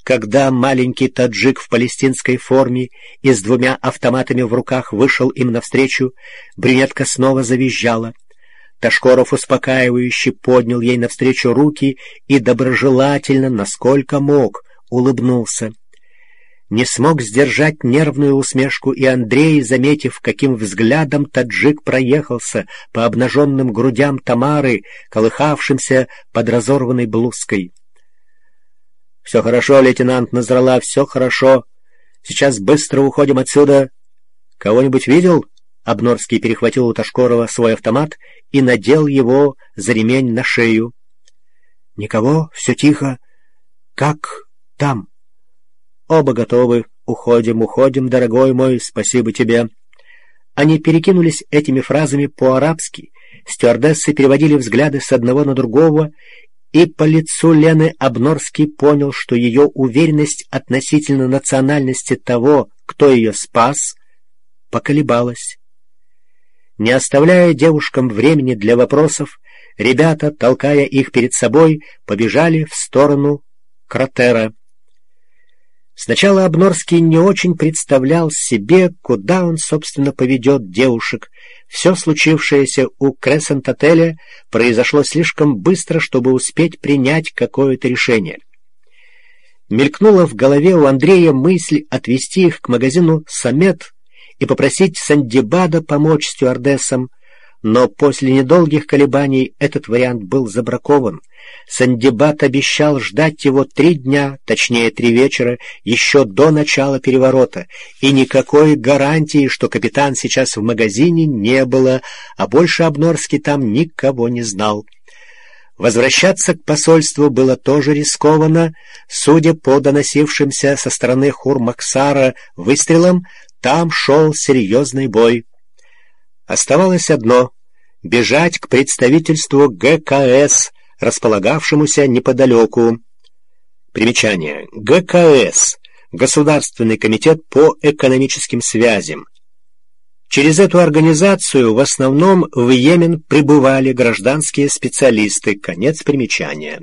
когда маленький таджик в палестинской форме и с 2 автоматами в руках вышел им навстречу, брюнетка снова завизжала. Ташкоров успокаивающе поднял ей навстречу руки и доброжелательно, насколько мог, улыбнулся. Не смог сдержать нервную усмешку и Андрей, заметив, каким взглядом таджик проехался по обнаженным грудям Тамары, колыхавшимся под разорванной блузкой. «Все хорошо, лейтенант Насралла, все хорошо. Сейчас быстро уходим отсюда. Кого-нибудь видел?» Обнорский перехватил у Ташкорова свой автомат и надел его за ремень на шею. «Никого, все тихо. Как там?» «Оба готовы. Уходим, дорогой мой, спасибо тебе». Они перекинулись этими фразами по-арабски. Стюардессы переводили взгляды с одного на другого, и по лицу Лены Обнорский понял, что ее уверенность относительно национальности того, кто ее спас, поколебалась. Не оставляя девушкам времени для вопросов, ребята, толкая их перед собой, побежали в сторону кратера. Сначала Обнорский не очень представлял себе, куда он, собственно, поведет девушек. Все случившееся у Крессент-отеля произошло слишком быстро, чтобы успеть принять какое-то решение. Мелькнула в голове у Андрея мысль отвезти их к магазину «Самет» и попросить Сандибада помочь стюардессам, но после недолгих колебаний этот вариант был забракован. Сандибад обещал ждать его 3 дня, точнее 3 вечера, еще до начала переворота, и никакой гарантии, что капитан сейчас в магазине, не было, а больше Обнорский там никого не знал. Возвращаться к посольству было тоже рискованно. Судя по доносившимся со стороны Хурмаксара выстрелам, там шел серьезный бой. Оставалось одно — бежать к представительству ГКС, располагавшемуся неподалеку. Примечание. ГКС — Государственный комитет по экономическим связям. Через эту организацию в основном в Йемен прибывали гражданские специалисты. Конец примечания.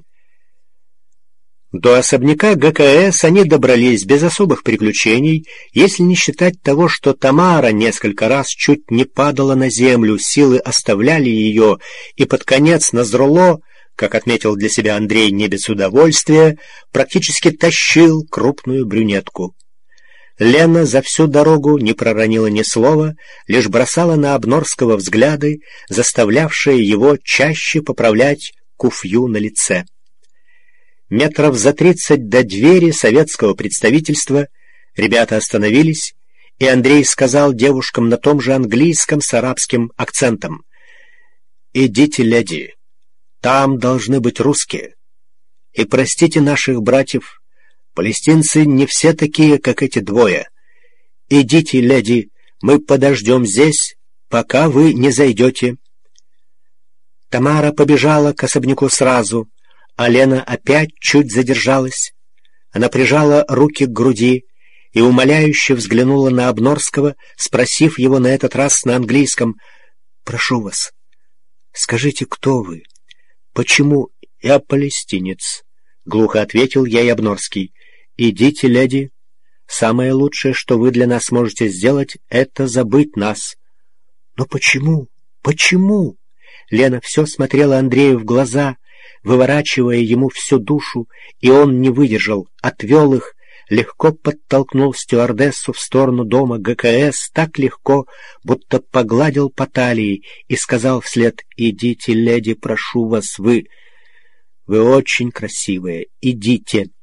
До особняка ГКС они добрались без особых приключений, если не считать того, что Тамара несколько раз чуть не падала на землю, силы оставляли ее, и под конец Назрулло, как отметил для себя Андрей не без удовольствия, практически тащил крупную брюнетку. Лена за всю дорогу не проронила ни слова, лишь бросала на Обнорского взгляды, заставлявшие его чаще поправлять куфью на лице. Метров за 30 до двери советского представительства ребята остановились, и Андрей сказал девушкам на том же английском с арабским акцентом: «Идите, леди, там должны быть русские. И простите наших братьев, палестинцы не все такие, как эти двое. Идите, леди, мы подождем здесь, пока вы не зайдете». Тамара побежала к особняку сразу, а Лена опять чуть задержалась. Она прижала руки к груди и умоляюще взглянула на Обнорского, спросив его на этот раз на английском: «Прошу вас, скажите, кто вы? Почему?» «Я палестинец», — глухо ответил ей Обнорский. «Идите, леди. Самое лучшее, что вы для нас можете сделать, это забыть нас». «Но почему? Почему?» Лена все смотрела Андрею в глаза, выворачивая ему всю душу, и он не выдержал, отвел их, легко подтолкнул стюардессу в сторону дома ГКС, так легко, будто погладил по талии, и сказал вслед: «Идите, леди, прошу вас, вы очень красивая, идите».